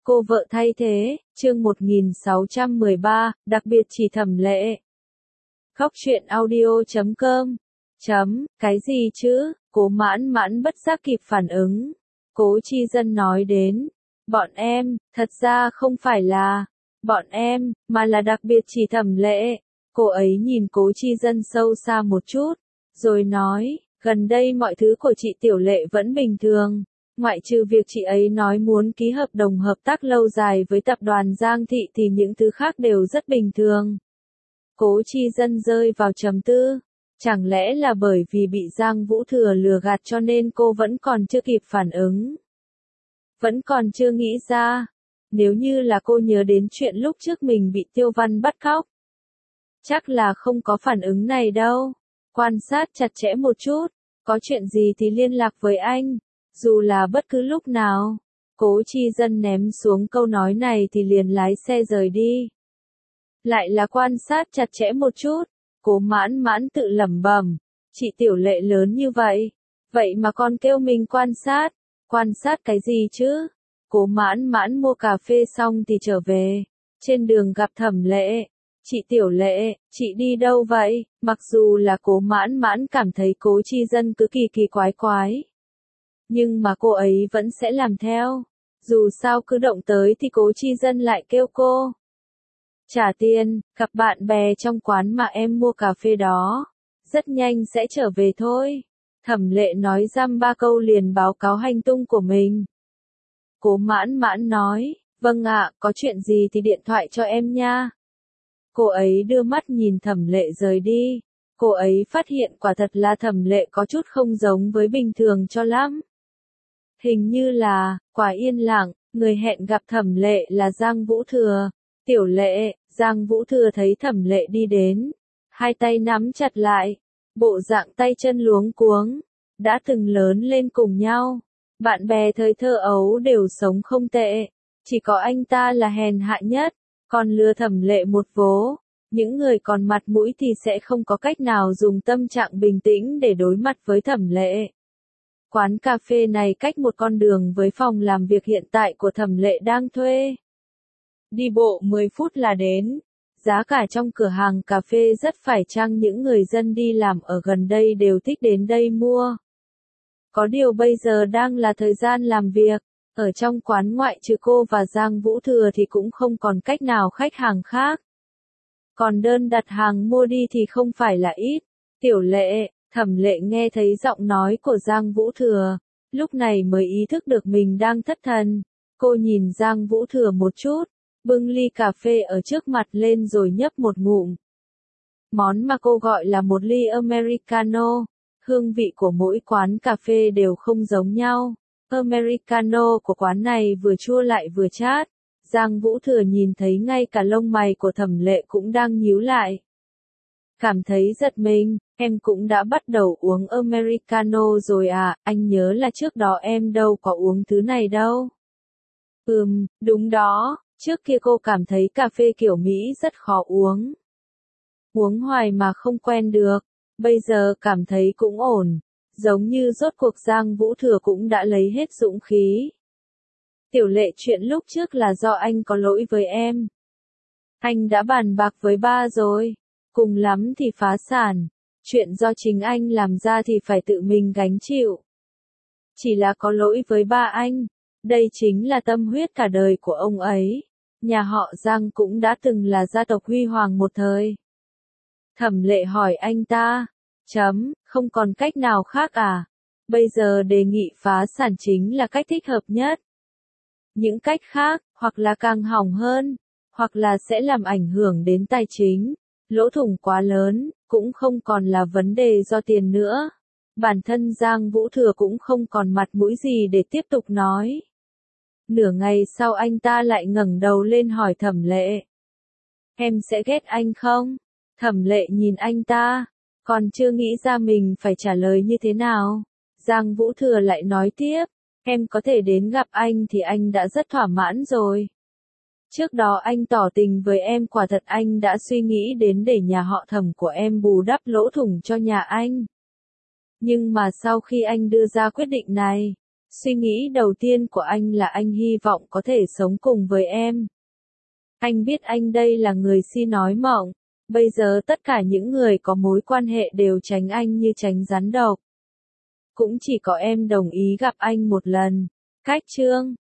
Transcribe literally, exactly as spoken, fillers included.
Cô vợ thay thế, chương một nghìn sáu trăm mười ba, đặc biệt chỉ Thẩm Lệ. Khóc chuyện audio chấm com. Chấm, cái gì chứ, Cố Mãn Mãn bất giác kịp phản ứng. Cố Chi Dân nói đến, bọn em, thật ra không phải là, bọn em, mà là đặc biệt chỉ Thẩm Lệ. Cô ấy nhìn Cố Chi Dân sâu xa một chút, rồi nói, gần đây mọi thứ của chị Tiểu Lệ vẫn bình thường. Ngoại trừ việc chị ấy nói muốn ký hợp đồng hợp tác lâu dài với tập đoàn Giang Thị thì những thứ khác đều rất bình thường. Cố Chi Dân rơi vào trầm tư. Chẳng lẽ là bởi vì bị Giang Vũ Thừa lừa gạt cho nên cô vẫn còn chưa kịp phản ứng? Vẫn còn chưa nghĩ ra. Nếu như là cô nhớ đến chuyện lúc trước mình bị Tiêu Văn bắt cóc, chắc là không có phản ứng này đâu. Quan sát chặt chẽ một chút, có chuyện gì thì liên lạc với anh. Dù là bất cứ lúc nào. Cố Chi Dân ném xuống câu nói này thì liền lái xe rời đi. Lại là quan sát chặt chẽ một chút. Cố Mãn Mãn tự lẩm bẩm, chị Tiểu Lệ lớn như vậy, vậy mà còn kêu mình quan sát. Quan sát cái gì chứ? Cố Mãn Mãn mua cà phê xong thì trở về. Trên đường gặp Thẩm Lệ. Chị Tiểu Lệ, chị đi đâu vậy? Mặc dù là Cố Mãn Mãn cảm thấy Cố Chi Dân cứ kỳ kỳ quái quái, nhưng mà cô ấy vẫn sẽ làm theo. Dù sao cứ động tới thì Cố Chi Dân lại kêu cô trả tiền, gặp bạn bè trong quán mà em mua cà phê đó. Rất nhanh sẽ trở về thôi. Thẩm Lệ nói dăm ba câu liền báo cáo hành tung của mình. Cố Mãn Mãn nói, vâng ạ, có chuyện gì thì điện thoại cho em nha. Cô ấy đưa mắt nhìn Thẩm Lệ rời đi. Cô ấy phát hiện quả thật là Thẩm Lệ có chút không giống với bình thường cho lắm. Hình như là, quả yên lặng, người hẹn gặp Thẩm Lệ là Giang Vũ Thừa. Tiểu Lệ, Giang Vũ Thừa thấy Thẩm Lệ đi đến. Hai tay nắm chặt lại. Bộ dạng tay chân luống cuống. Đã từng lớn lên cùng nhau. Bạn bè thời thơ ấu đều sống không tệ. Chỉ có anh ta là hèn hạ nhất. Còn lừa Thẩm Lệ một vố. Những người còn mặt mũi thì sẽ không có cách nào dùng tâm trạng bình tĩnh để đối mặt với Thẩm Lệ. Quán cà phê này cách một con đường với phòng làm việc hiện tại của Thẩm Lệ đang thuê. Đi bộ mười phút là đến. Giá cả trong cửa hàng cà phê rất phải chăng, những người dân đi làm ở gần đây đều thích đến đây mua. Có điều bây giờ đang là thời gian làm việc. Ở trong quán ngoại trừ cô và Giang Vũ Thừa thì cũng không còn cách nào khách hàng khác. Còn đơn đặt hàng mua đi thì không phải là ít. Tiểu Lệ, Thẩm Lệ nghe thấy giọng nói của Giang Vũ Thừa, lúc này mới ý thức được mình đang thất thần. Cô nhìn Giang Vũ Thừa một chút, bưng ly cà phê ở trước mặt lên rồi nhấp một ngụm. Món mà cô gọi là một ly Americano. Hương vị của mỗi quán cà phê đều không giống nhau. Americano của quán này vừa chua lại vừa chát. Giang Vũ Thừa nhìn thấy ngay cả lông mày của Thẩm Lệ cũng đang nhíu lại. Cảm thấy giật mình, em cũng đã bắt đầu uống Americano rồi à, anh nhớ là trước đó em đâu có uống thứ này đâu. Ừm, đúng đó, trước kia cô cảm thấy cà phê kiểu Mỹ rất khó uống. Uống hoài mà không quen được, bây giờ cảm thấy cũng ổn, giống như rốt cuộc Giang Vũ Thừa cũng đã lấy hết dũng khí. Tiểu Lệ, chuyện lúc trước là do anh có lỗi với em. Anh đã bàn bạc với ba rồi. Cùng lắm thì phá sản. Chuyện do chính anh làm ra thì phải tự mình gánh chịu. Chỉ là có lỗi với ba anh. Đây chính là tâm huyết cả đời của ông ấy. Nhà họ Giang cũng đã từng là gia tộc huy hoàng một thời. Thẩm Lệ hỏi anh ta. Chấm, không còn cách nào khác à? Bây giờ đề nghị phá sản chính là cách thích hợp nhất. Những cách khác, hoặc là càng hỏng hơn, hoặc là sẽ làm ảnh hưởng đến tài chính. Lỗ thủng quá lớn, cũng không còn là vấn đề do tiền nữa. Bản thân Giang Vũ Thừa cũng không còn mặt mũi gì để tiếp tục nói. Nửa ngày sau anh ta lại ngẩng đầu lên hỏi Thẩm Lệ. Em sẽ ghét anh không? Thẩm Lệ nhìn anh ta, còn chưa nghĩ ra mình phải trả lời như thế nào. Giang Vũ Thừa lại nói tiếp, em có thể đến gặp anh thì anh đã rất thỏa mãn rồi. Trước đó anh tỏ tình với em, quả thật anh đã suy nghĩ đến để nhà họ Thẩm của em bù đắp lỗ thủng cho nhà anh. Nhưng mà sau khi anh đưa ra quyết định này, Suy nghĩ đầu tiên của anh là anh hy vọng có thể sống cùng với em. Anh biết anh đây là người si nói mộng. Bây giờ tất cả những người có mối quan hệ đều tránh anh như tránh rắn độc. Cũng chỉ có em đồng ý gặp anh một lần. Cách chương